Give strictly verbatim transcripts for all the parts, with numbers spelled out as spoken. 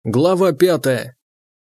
Глава пятая.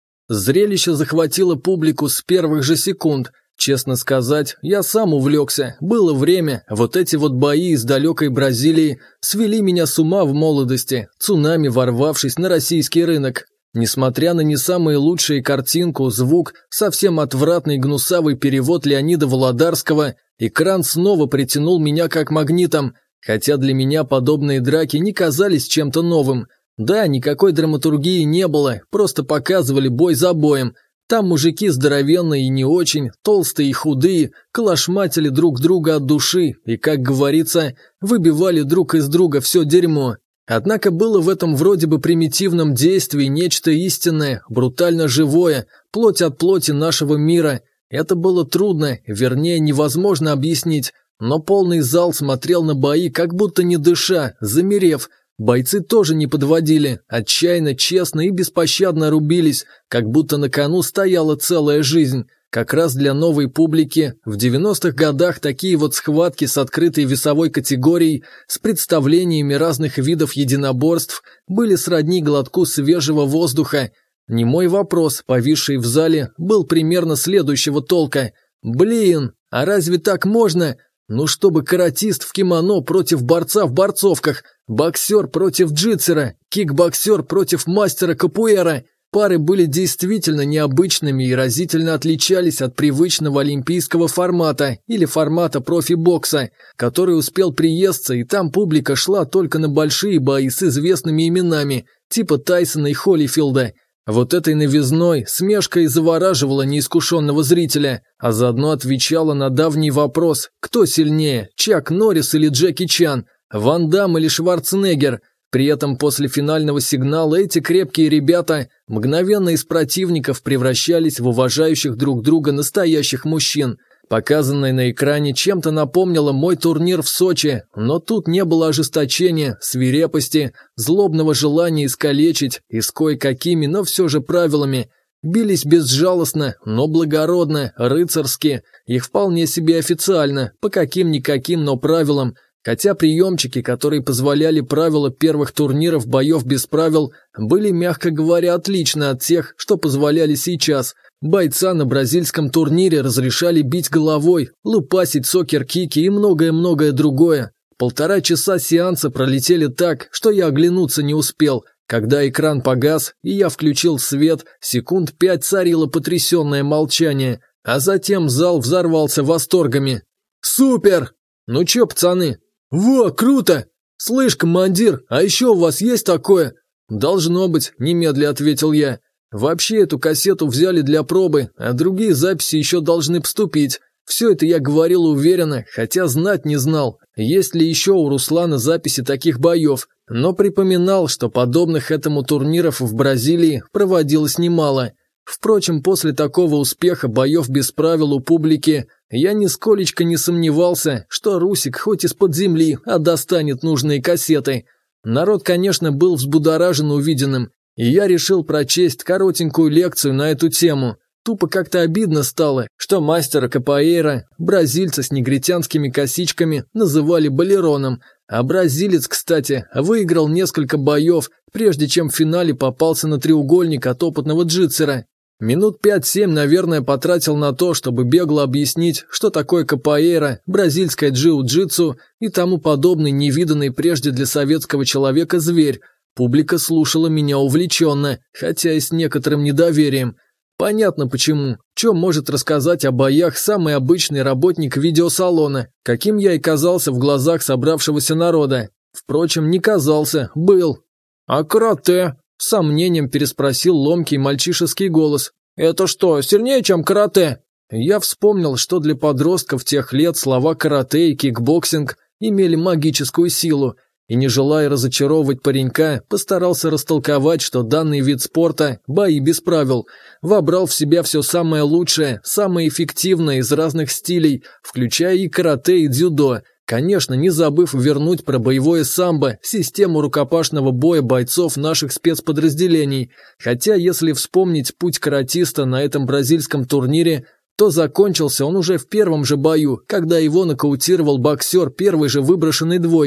Зрелище захватило публику с первых же секунд. Честно сказать, я сам увлекся. Было время, вот эти вот бои из далекой Бразилии свели меня с ума в молодости, цунами ворвавшись на российский рынок. Несмотря на не самые лучшие картинку, звук, совсем отвратный гнусавый перевод Леонида Володарского, экран снова притянул меня как магнитом, хотя для меня подобные драки не казались чем-то новым. Да, никакой драматургии не было, просто показывали бой за боем. Там мужики здоровенные и не очень, толстые и худые, калашматили друг друга от души и, как говорится, выбивали друг из друга все дерьмо. Однако было в этом вроде бы примитивном действии нечто истинное, брутально живое, плоть от плоти нашего мира. Это было трудно, вернее, невозможно объяснить, но полный зал смотрел на бои, как будто не дыша, замерев. Бойцы тоже не подводили, отчаянно, честно и беспощадно рубились, как будто на кону стояла целая жизнь. Как раз для новой публики в девяностых годах такие вот схватки с открытой весовой категорией, с представлениями разных видов единоборств, были сродни глотку свежего воздуха. Немой вопрос, повисший в зале, был примерно следующего толка. «Блин, а разве так можно? Ну, чтобы каратист в кимоно против борца в борцовках, боксер против джитсера, кикбоксер против мастера капуэра». Пары были действительно необычными и разительно отличались от привычного олимпийского формата или формата профи-бокса, который успел приесться, и там публика шла только на большие бои с известными именами, типа Тайсона и Холлифилда. Вот этой новизной смешка и завораживала неискушенного зрителя, а заодно отвечала на давний вопрос: кто сильнее, Чак Норрис или Джеки Чан, Ван Дам или Шварценеггер? При этом после финального сигнала эти крепкие ребята мгновенно из противников превращались в уважающих друг друга настоящих мужчин. Показанное на экране чем-то напомнило мой турнир в Сочи, но тут не было ожесточения, свирепости, злобного желания искалечить и с кое-какими, но все же правилами. Бились безжалостно, но благородно, рыцарски и вполне себе официально, по каким-никаким, но правилам. Хотя приемчики, которые позволяли правила первых турниров боев без правил, были, мягко говоря, отличны от тех, что позволяли сейчас. Бойца на бразильском турнире разрешали бить головой, лупасить сокер-кики и многое-многое другое. Полтора часа сеанса пролетели так, что я оглянуться не успел. Когда экран погас и я включил свет, секунд пять царило потрясенное молчание, а затем зал взорвался восторгами. «Супер! Ну чё, пацаны?» «Во, круто! Слышь, командир, а еще у вас есть такое?» «Должно быть», – немедля ответил я. «Вообще эту кассету взяли для пробы, а другие записи еще должны поступить. Все это я говорил уверенно, хотя знать не знал, есть ли еще у Руслана записи таких боев, но припоминал, что подобных этому турниров в Бразилии проводилось немало. Впрочем, после такого успеха боев без правил у публики я нисколечко не сомневался, что Русик хоть из-под земли, а достанет нужные кассеты. Народ, конечно, был взбудоражен увиденным, и я решил прочесть коротенькую лекцию на эту тему. Тупо как-то обидно стало, что мастера капоэйра, бразильца с негритянскими косичками, называли балероном, а бразилец, кстати, выиграл несколько боев, прежде чем в финале попался на треугольник от опытного джитсера. Минут пять-семь, наверное, потратил на то, чтобы бегло объяснить, что такое капоэйра, бразильское джиу-джитсу и тому подобный невиданный прежде для советского человека зверь. Публика слушала меня увлеченно, хотя и с некоторым недоверием. Понятно почему. Что может рассказать о боях самый обычный работник видеосалона, каким я и казался в глазах собравшегося народа. Впрочем, не казался, был. «А карате?» – с сомнением переспросил ломкий мальчишеский голос. «Это что, сильнее, чем карате?» Я вспомнил, что для подростков тех лет слова «карате» и «кикбоксинг» имели магическую силу, и, не желая разочаровывать паренька, постарался растолковать, что данный вид спорта, бои без правил, вобрал в себя все самое лучшее, самое эффективное из разных стилей, включая и карате, и дзюдо. Конечно, не забыв вернуть про боевое самбо, систему рукопашного боя бойцов наших спецподразделений. Хотя, если вспомнить путь каратиста на этом бразильском турнире, то закончился он уже в первом же бою, когда его нокаутировал боксер первой же выброшенной двойкой.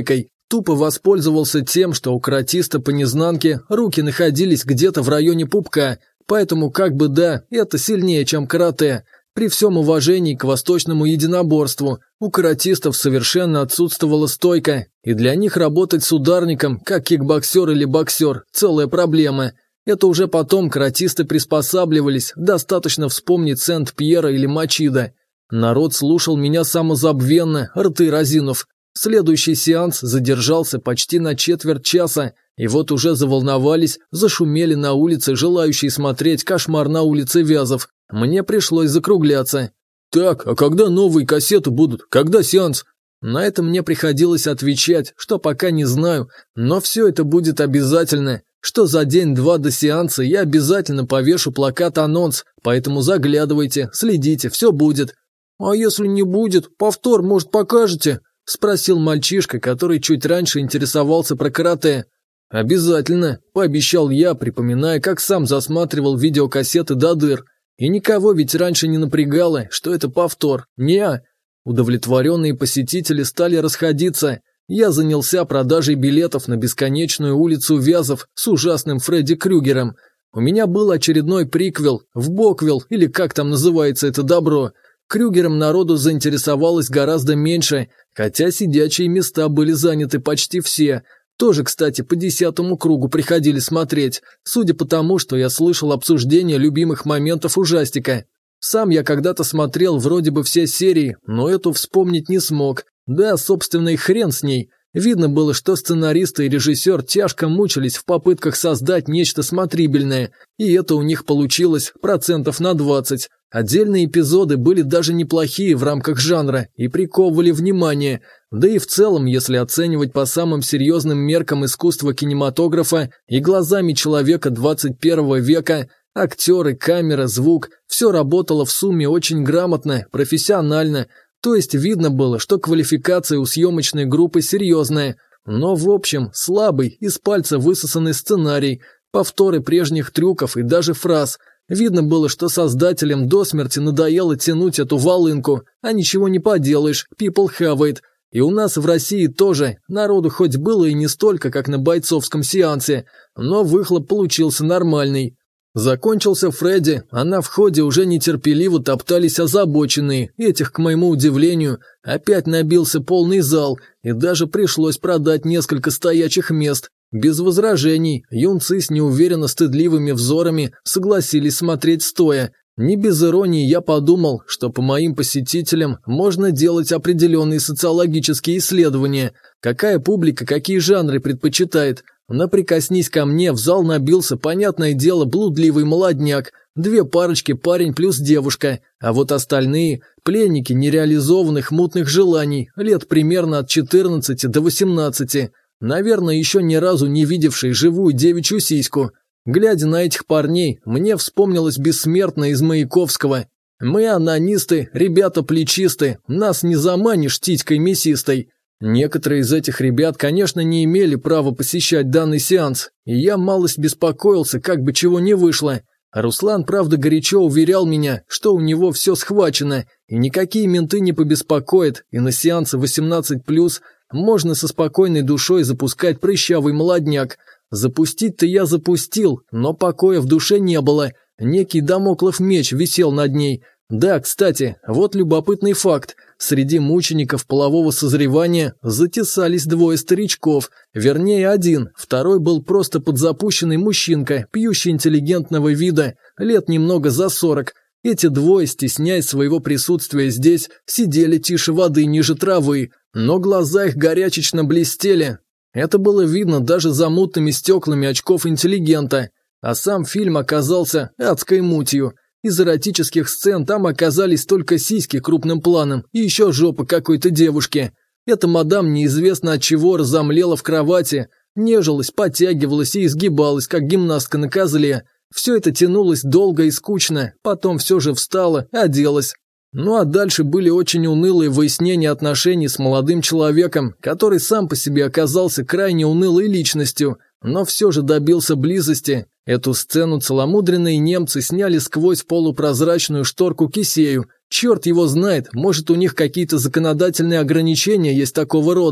Тупо воспользовался тем, что у каратиста по незнанке руки находились где-то в районе пупка, поэтому как бы да, это сильнее, чем карате. При всем уважении к восточному единоборству, у каратистов совершенно отсутствовала стойка, и для них работать с ударником, как кикбоксер или боксер, целая проблема. Это уже потом каратисты приспосабливались, достаточно вспомнить Сент-Пьера или Мачидо. Народ слушал меня самозабвенно, рты разинув. Следующий сеанс задержался почти на четверть часа, и вот уже заволновались, зашумели на улице желающие смотреть «Кошмар на улице Вязов». Мне пришлось закругляться. «Так, а когда новые кассеты будут? Когда сеанс?» На это мне приходилось отвечать, что пока не знаю, но все это будет обязательно, что за день-два до сеанса я обязательно повешу плакат-анонс, поэтому заглядывайте, следите, все будет. «А если не будет, повтор, может, покажете?» – спросил мальчишка, который чуть раньше интересовался про карате. «Обязательно», – пообещал я, припоминая, как сам засматривал видеокассеты до дыр. И никого ведь раньше не напрягало, что это повтор. Неа. Удовлетворенные посетители стали расходиться. Я занялся продажей билетов на бесконечную улицу Вязов с ужасным Фредди Крюгером. У меня был очередной приквел, вбоквел, или как там называется это добро. Крюгером народу заинтересовалось гораздо меньше, хотя сидячие места были заняты почти все. Тоже, кстати, по десятому кругу приходили смотреть, судя по тому, что я слышал обсуждение любимых моментов ужастика. Сам я когда-то смотрел вроде бы все серии, но эту вспомнить не смог. Да, собственно, и хрен с ней. Видно было, что сценаристы и режиссер тяжко мучились в попытках создать нечто смотрибельное, и это у них получилось процентов на двадцать. Отдельные эпизоды были даже неплохие в рамках жанра и приковывали внимание, да и в целом, если оценивать по самым серьезным меркам искусства кинематографа и глазами человека двадцать первого века, актеры, камера, звук – все работало в сумме очень грамотно, профессионально, то есть видно было, что квалификация у съемочной группы серьезная, но в общем слабый, из пальца высосанный сценарий, повторы прежних трюков и даже фраз. Видно было, что создателям до смерти надоело тянуть эту волынку, а ничего не поделаешь, people have it. И у нас в России тоже, народу хоть было и не столько, как на бойцовском сеансе, но выхлоп получился нормальный. Закончился Фредди, а на входе уже нетерпеливо топтались озабоченные, этих, к моему удивлению, опять набился полный зал, и даже пришлось продать несколько стоячих мест. Без возражений, юнцы с неуверенно стыдливыми взорами согласились смотреть стоя. Не без иронии я подумал, что по моим посетителям можно делать определенные социологические исследования, какая публика какие жанры предпочитает. Но прикоснись ко мне, в зал набился, понятное дело, блудливый молодняк, две парочки, парень плюс девушка, а вот остальные – пленники нереализованных мутных желаний, лет примерно от четырнадцати до восемнадцати, наверное, еще ни разу не видевшие живую девичью сиську. Глядя на этих парней, мне вспомнилось бессмертное из Маяковского: «Мы анонисты, ребята плечисты, нас не заманишь титькой мясистой». Некоторые из этих ребят, конечно, не имели права посещать данный сеанс, и я малость беспокоился, как бы чего не вышло. Руслан, правда, горячо уверял меня, что у него все схвачено, и никакие менты не побеспокоят, и на сеансы восемнадцать плюс можно со спокойной душой запускать прыщавый молодняк. Запустить-то я запустил, но покоя в душе не было, некий дамоклов меч висел над ней. Да, кстати, вот любопытный факт. Среди мучеников полового созревания затесались двое старичков, вернее один, второй был просто подзапущенный мужчинка, пьющий интеллигентного вида, лет немного за сорок. Эти двое, стесняясь своего присутствия здесь, сидели тише воды ниже травы, но глаза их горячечно блестели. Это было видно даже за мутными стеклами очков интеллигента, а сам фильм оказался адской мутью. Из эротических сцен там оказались только сиськи крупным планом и еще жопа какой-то девушки. Эта мадам неизвестно от чего разомлела в кровати, нежилась, подтягивалась и изгибалась, как гимнастка на козле. Все это тянулось долго и скучно, потом все же встала, оделась. Ну а дальше были очень унылые выяснения отношений с молодым человеком, который сам по себе оказался крайне унылой личностью, но все же добился близости. Эту сцену целомудренные немцы сняли сквозь полупрозрачную шторку кисею. Черт его знает, может у них какие-то законодательные ограничения есть такого рода.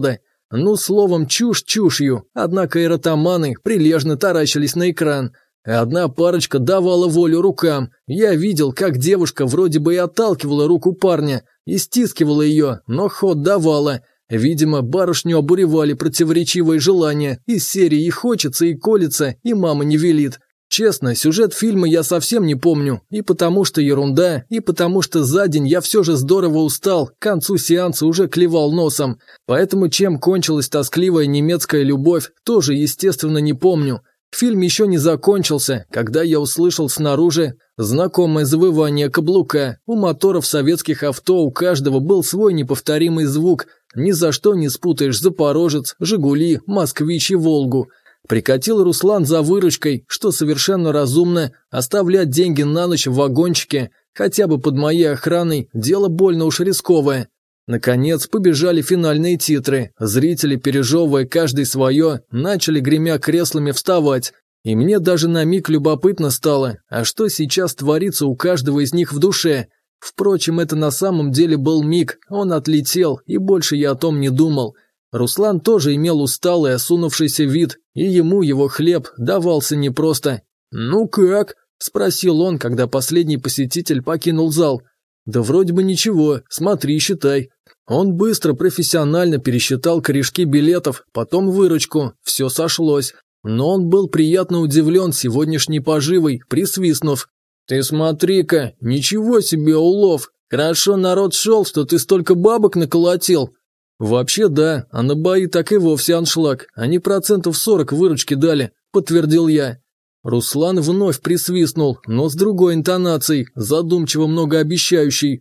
Ну, словом, чушь чушью, однако эротоманы прилежно таращились на экран. Одна парочка давала волю рукам. Я видел, как девушка вроде бы и отталкивала руку парня, и стискивала ее, но ход давала. Видимо, барышню обуревали противоречивые желания, из серии и хочется, и колется, и мама не велит. Честно, сюжет фильма я совсем не помню, и потому что ерунда, и потому что за день я все же здорово устал, к концу сеанса уже клевал носом. Поэтому чем кончилась тоскливая немецкая любовь, тоже, естественно, не помню. Фильм еще не закончился, когда я услышал снаружи знакомое завывание каблука. У моторов советских авто у каждого был свой неповторимый звук. Ни за что не спутаешь Запорожец, Жигули, Москвич и Волгу. Прикатил Руслан за выручкой, что совершенно разумно, оставлять деньги на ночь в вагончике, хотя бы под моей охраной, дело больно уж рисковое. Наконец побежали финальные титры, зрители, пережевывая каждый свое, начали гремя креслами вставать, и мне даже на миг любопытно стало, а что сейчас творится у каждого из них в душе. Впрочем, это на самом деле был миг, он отлетел, и больше я о том не думал. Руслан тоже имел усталый, осунувшийся вид, и ему его хлеб давался непросто. «Ну как?» – спросил он, когда последний посетитель покинул зал. «Да вроде бы ничего, смотри, считай». Он быстро, профессионально пересчитал корешки билетов, потом выручку, все сошлось. Но он был приятно удивлен сегодняшней поживой, присвистнув. «Ты смотри-ка, ничего себе улов! Хорошо народ шел, что ты столько бабок наколотил!» «Вообще да, а на бои так и вовсе аншлаг, они процентов сорок выручки дали», – подтвердил я. Руслан вновь присвистнул, но с другой интонацией, задумчиво многообещающей.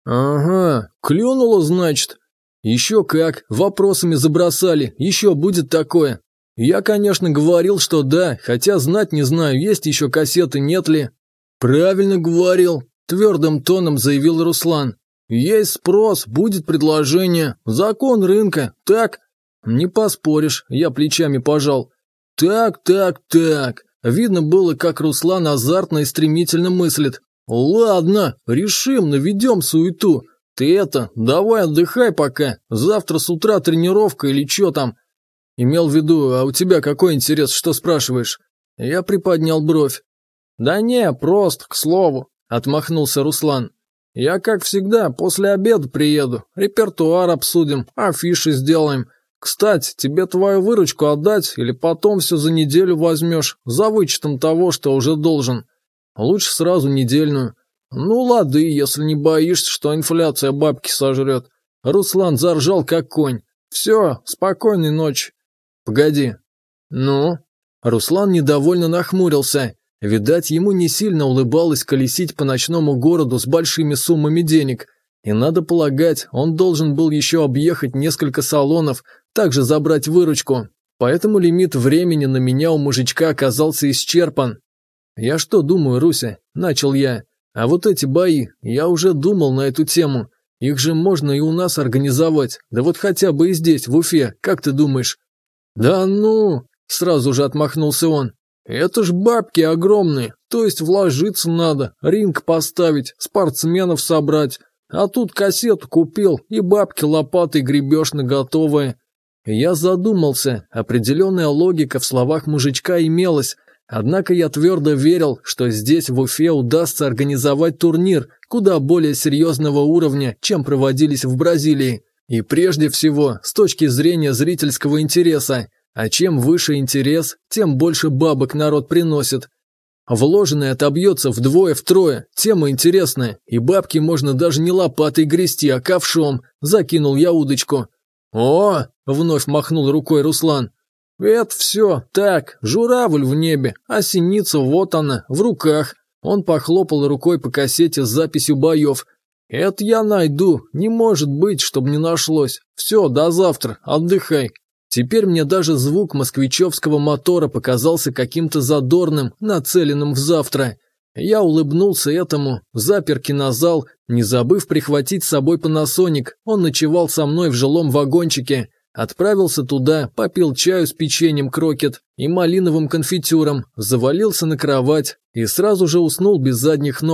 «Ага, клюнуло, значит?» «Еще как, вопросами забросали, еще будет такое». Я, конечно, говорил, что да, хотя знать не знаю, есть еще кассеты, нет ли. «Правильно говорил», – твердым тоном заявил Руслан. «Есть спрос, будет предложение, закон рынка, так?» «Не поспоришь», – я плечами пожал. «Так, так, так». Видно было, как Руслан азартно и стремительно мыслит. «Ладно, решим, наведем суету. Ты это, давай отдыхай пока, завтра с утра тренировка или что там?» «Имел в виду, а у тебя какой интерес, что спрашиваешь?» Я приподнял бровь. «Да не, просто, к слову», – отмахнулся Руслан. «Я, как всегда, после обеда приеду, репертуар обсудим, афиши сделаем. Кстати, тебе твою выручку отдать или потом все за неделю возьмешь, за вычетом того, что уже должен?» «Лучше сразу недельную». «Ну лады, если не боишься, что инфляция бабки сожрет». Руслан заржал как конь. «Все, спокойной ночи». «Погоди». «Ну?» Руслан недовольно нахмурился. Видать, ему не сильно улыбалось колесить по ночному городу с большими суммами денег. И надо полагать, он должен был еще объехать несколько салонов, также забрать выручку. Поэтому лимит времени на меня у мужичка оказался исчерпан. «Я что думаю, Руся?» – начал я. «А вот эти бои, я уже думал на эту тему. Их же можно и у нас организовать, да вот хотя бы и здесь, в Уфе, как ты думаешь?» «Да ну!» – сразу же отмахнулся он. «Это ж бабки огромные, то есть вложиться надо, ринг поставить, спортсменов собрать. А тут кассету купил, и бабки лопатой гребешь на готовое». Я задумался, определенная логика в словах мужичка имелась, однако я твердо верил, что здесь в Уфе удастся организовать турнир куда более серьезного уровня, чем проводились в Бразилии. И прежде всего, с точки зрения зрительского интереса. А чем выше интерес, тем больше бабок народ приносит. Вложенное отобьется вдвое-втрое, тема интересная, и бабки можно даже не лопатой грести, а ковшом, закинул я удочку. «О!» – вновь махнул рукой Руслан. «Это все, так, журавль в небе, а синица вот она, в руках». Он похлопал рукой по кассете с записью боев. «Это я найду, не может быть, чтобы не нашлось. Все, до завтра, отдыхай». Теперь мне даже звук москвичевского мотора показался каким-то задорным, нацеленным в завтра. Я улыбнулся этому, запер кинозал, не забыв прихватить с собой Панасоник. Он ночевал со мной в жилом вагончике. Отправился туда, попил чаю с печеньем крокет и малиновым конфитюром, завалился на кровать и сразу же уснул без задних ног.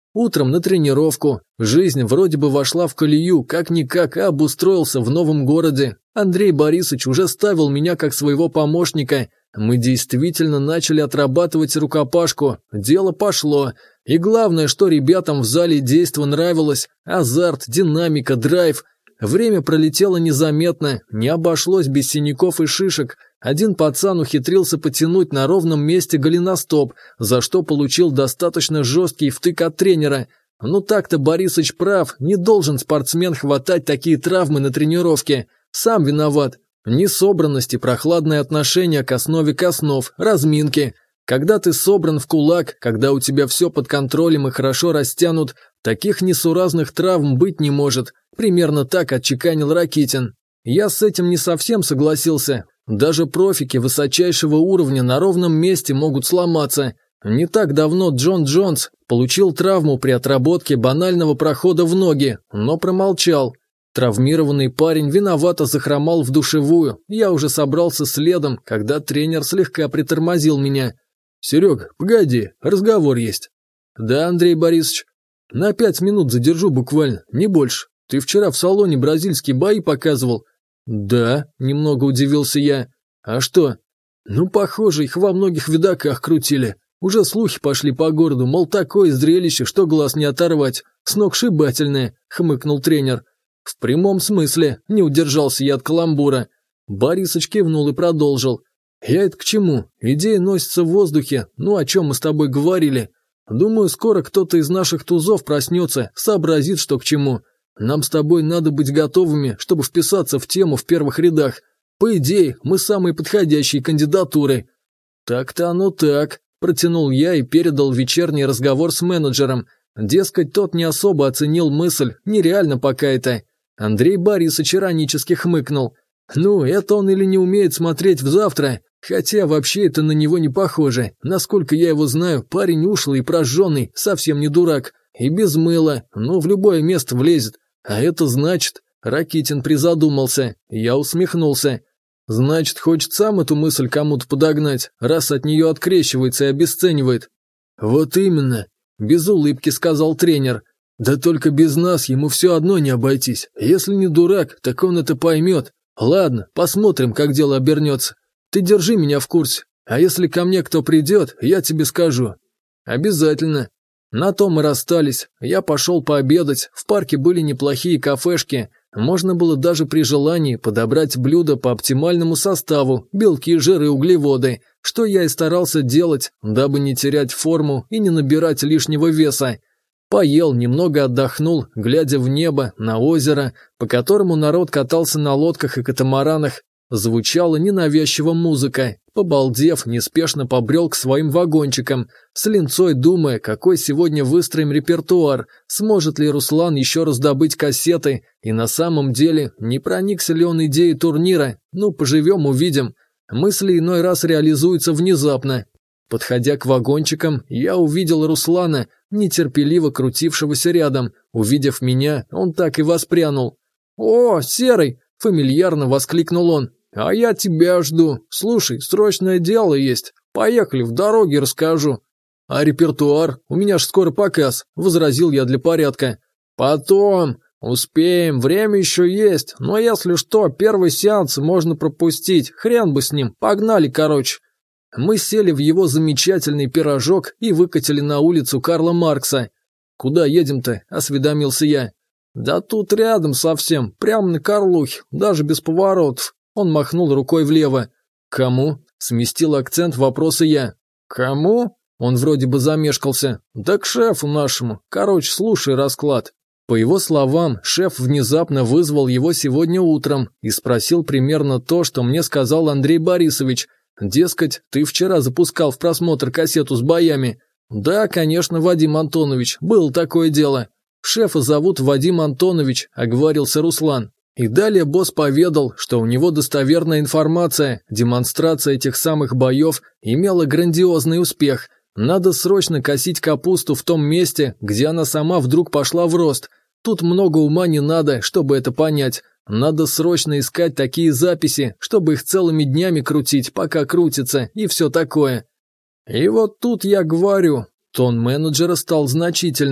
Утром на тренировку. Жизнь вроде бы вошла в колею, как-никак, а обустроился в новом городе. Андрей Борисович уже ставил меня как своего помощника. Мы действительно начали отрабатывать рукопашку. Дело пошло. И главное, что ребятам в зале действо нравилось. Азарт, динамика, драйв. Время пролетело незаметно, не обошлось без синяков и шишек. Один пацан ухитрился потянуть на ровном месте голеностоп, за что получил достаточно жесткий втык от тренера. Ну так-то Борисыч прав, не должен спортсмен хватать такие травмы на тренировке. Сам виноват. Несобранность и прохладное отношение к основе основ, разминки. Когда ты собран в кулак, когда у тебя все под контролем и хорошо растянут, таких несуразных травм быть не может. Примерно так отчеканил Ракитин. Я с этим не совсем согласился. Даже профики высочайшего уровня на ровном месте могут сломаться. Не так давно Джон Джонс получил травму при отработке банального прохода в ноги, но промолчал. Травмированный парень виновато захромал в душевую. Я уже собрался следом, когда тренер слегка притормозил меня. «Серега, погоди, разговор есть». «Да, Андрей Борисович. На пять минут задержу буквально, не больше. Ты вчера в салоне бразильские бои показывал?» «Да», – немного удивился я. «А что?» «Ну, похоже, их во многих видаках крутили. Уже слухи пошли по городу, мол, такое зрелище, что глаз не оторвать. Сногсшибательное», – хмыкнул тренер. «В прямом смысле», – не удержался я от каламбура. Борисыч кивнул и продолжил. «Я это к чему? Идея носится в воздухе, ну о чем мы с тобой говорили. Думаю, скоро кто-то из наших тузов проснется, сообразит, что к чему. Нам с тобой надо быть готовыми, чтобы вписаться в тему в первых рядах. По идее, мы самые подходящие кандидатуры». «Так-то оно так», – протянул я и передал вечерний разговор с менеджером. Дескать, тот не особо оценил мысль, нереально пока это. Андрей Борисович иронически хмыкнул. «Ну, это он или не умеет смотреть в завтра, хотя вообще это на него не похоже. Насколько я его знаю, парень ушлый и прожженный, совсем не дурак. И без мыла, ну в любое место влезет. А это значит...» Ракитин призадумался, я усмехнулся. «Значит, хочет сам эту мысль кому-то подогнать, раз от нее открещивается и обесценивает». «Вот именно», – без улыбки сказал тренер. «Да только без нас ему все одно не обойтись. Если не дурак, так он это поймет. Ладно, посмотрим, как дело обернется. Ты держи меня в курсе, а если ко мне кто придет, я тебе скажу». «Обязательно». На том мы расстались. Я пошел пообедать, в парке были неплохие кафешки. Можно было даже при желании подобрать блюда по оптимальному составу, белки, жиры, углеводы, что я и старался делать, дабы не терять форму и не набирать лишнего веса. Поел, немного отдохнул, глядя в небо, на озеро, по которому народ катался на лодках и катамаранах. Звучала ненавязчиво музыка. Побалдев, неспешно побрел к своим вагончикам, с линцой думая, какой сегодня выстроим репертуар, сможет ли Руслан еще раз добыть кассеты, и на самом деле, не проникся ли он идеей турнира, ну, поживем, увидим. Мысли иной раз реализуются внезапно. Подходя к вагончикам, я увидел Руслана, нетерпеливо крутившегося рядом. Увидев меня, он так и воспрянул. «О, Серый!» – фамильярно воскликнул он. «А я тебя жду. Слушай, срочное дело есть. Поехали, в дороге расскажу». «А репертуар? У меня ж скоро показ», – возразил я для порядка. «Потом. Успеем, время еще есть. Но если что, первый сеанс можно пропустить. Хрен бы с ним. Погнали, короче». Мы сели в его замечательный пирожок и выкатили на улицу Карла Маркса. «Куда едем-то?» – осведомился я. «Да тут рядом совсем, прямо на Карлухе, даже без поворотов». Он махнул рукой влево. «Кому?» – сместил акцент вопроса я. «Кому?» – он вроде бы замешкался. «Да к шефу нашему. Короче, слушай расклад». По его словам, шеф внезапно вызвал его сегодня утром и спросил примерно то, что мне сказал Андрей Борисович. Дескать, ты вчера запускал в просмотр кассету с боями. «Да, конечно, Вадим Антонович, было такое дело. Шефа зовут Вадим Антонович», – оговорился Руслан. И далее босс поведал, что у него достоверная информация, демонстрация этих самых боев имела грандиозный успех. Надо срочно косить капусту в том месте, где она сама вдруг пошла в рост. Тут много ума не надо, чтобы это понять. Надо срочно искать такие записи, чтобы их целыми днями крутить, пока крутится, и все такое. И вот тут я говорю, тон менеджера стал значительным.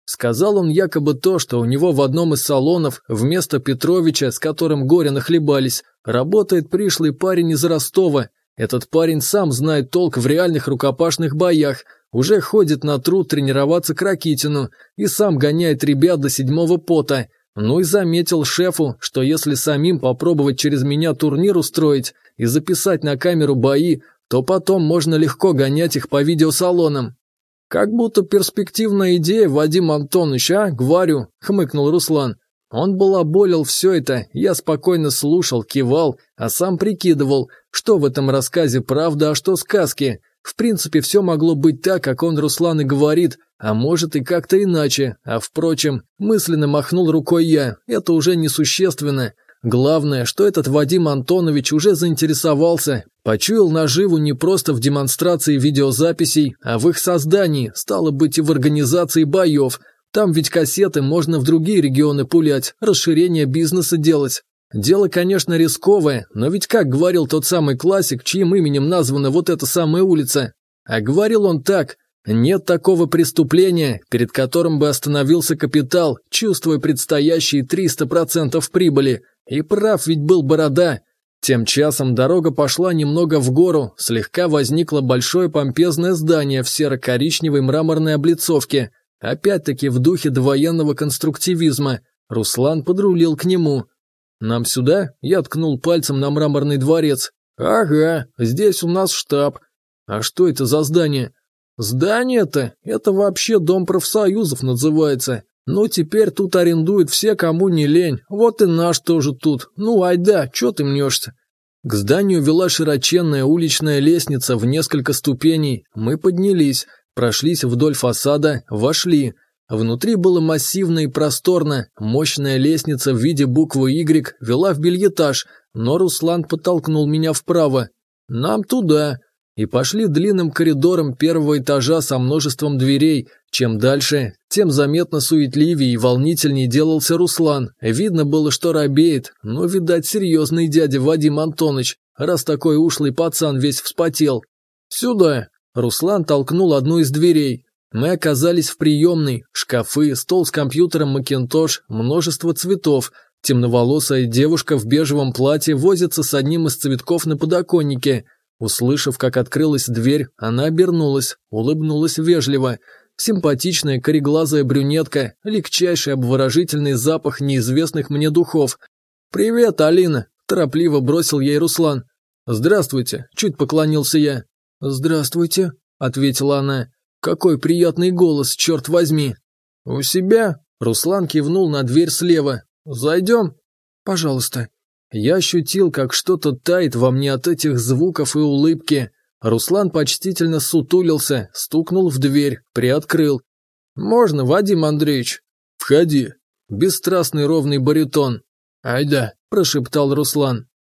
Сказал он якобы то, что у него в одном из салонов вместо Петровича, с которым горе нахлебались, работает пришлый парень из Ростова. Этот парень сам знает толк в реальных рукопашных боях, уже ходит на труд тренироваться к Ракитину и сам гоняет ребят до седьмого пота. Ну и заметил шефу, что если самим попробовать через меня турнир устроить и записать на камеру бои, то потом можно легко гонять их по видеосалонам. «Как будто перспективная идея, Вадим Антонович, а, говорю», — хмыкнул Руслан. Он балаболил все это, я спокойно слушал, кивал, а сам прикидывал, что в этом рассказе правда, а что сказки. В принципе, все могло быть так, как он, Руслан, и говорит, а может и как-то иначе. А впрочем, мысленно махнул рукой я, это уже несущественно. Главное, что этот Вадим Антонович уже заинтересовался, почуял наживу не просто в демонстрации видеозаписей, а в их создании, стало быть и в организации боев. Там ведь кассеты можно в другие регионы пулять, расширение бизнеса делать. Дело, конечно, рисковое, но ведь как говорил тот самый классик, чьим именем названа вот эта самая улица? А говорил он так: нет такого преступления, перед которым бы остановился капитал, чувствуя предстоящие триста процентов прибыли. И прав ведь был Борода. Тем часом дорога пошла немного в гору, слегка возникло большое помпезное здание в серо-коричневой мраморной облицовке. Опять-таки в духе довоенного конструктивизма. Руслан подрулил к нему. «Нам сюда?» – я ткнул пальцем на мраморный дворец. «Ага, здесь у нас штаб». «А что это за здание?» «Здание-то? Это вообще дом профсоюзов называется. Ну, теперь тут арендуют все, кому не лень. Вот и наш тоже тут. Ну, айда, чё ты мнешься?» К зданию вела широченная уличная лестница в несколько ступеней. Мы поднялись, прошлись вдоль фасада, вошли. Внутри было массивно и просторно, мощная лестница в виде буквы «Y» вела в бельэтаж, но Руслан подтолкнул меня вправо. «Нам туда». И пошли длинным коридором первого этажа со множеством дверей. Чем дальше, тем заметно суетливее и волнительнее делался Руслан. Видно было, что робеет, но, видать, серьезный дядя Вадим Антонович, раз такой ушлый пацан весь вспотел. «Сюда». Руслан толкнул одну из дверей. Мы оказались в приемной, шкафы, стол с компьютером Macintosh, множество цветов. Темноволосая девушка в бежевом платье возится с одним из цветков на подоконнике. Услышав, как открылась дверь, она обернулась, улыбнулась вежливо. Симпатичная кореглазая брюнетка, легчайший обворожительный запах неизвестных мне духов. «Привет, Алина!» – торопливо бросил ей Руслан. «Здравствуйте!» – чуть поклонился я. «Здравствуйте!» – ответила она. «Какой приятный голос, черт возьми!» «У себя?» – Руслан кивнул на дверь слева. «Зайдем?» «Пожалуйста». Я ощутил, как что-то тает во мне от этих звуков и улыбки. Руслан почтительно сутулился, стукнул в дверь, приоткрыл. «Можно, Вадим Андреевич?» «Входи». Бесстрастный ровный баритон. «Айда», – прошептал Руслан.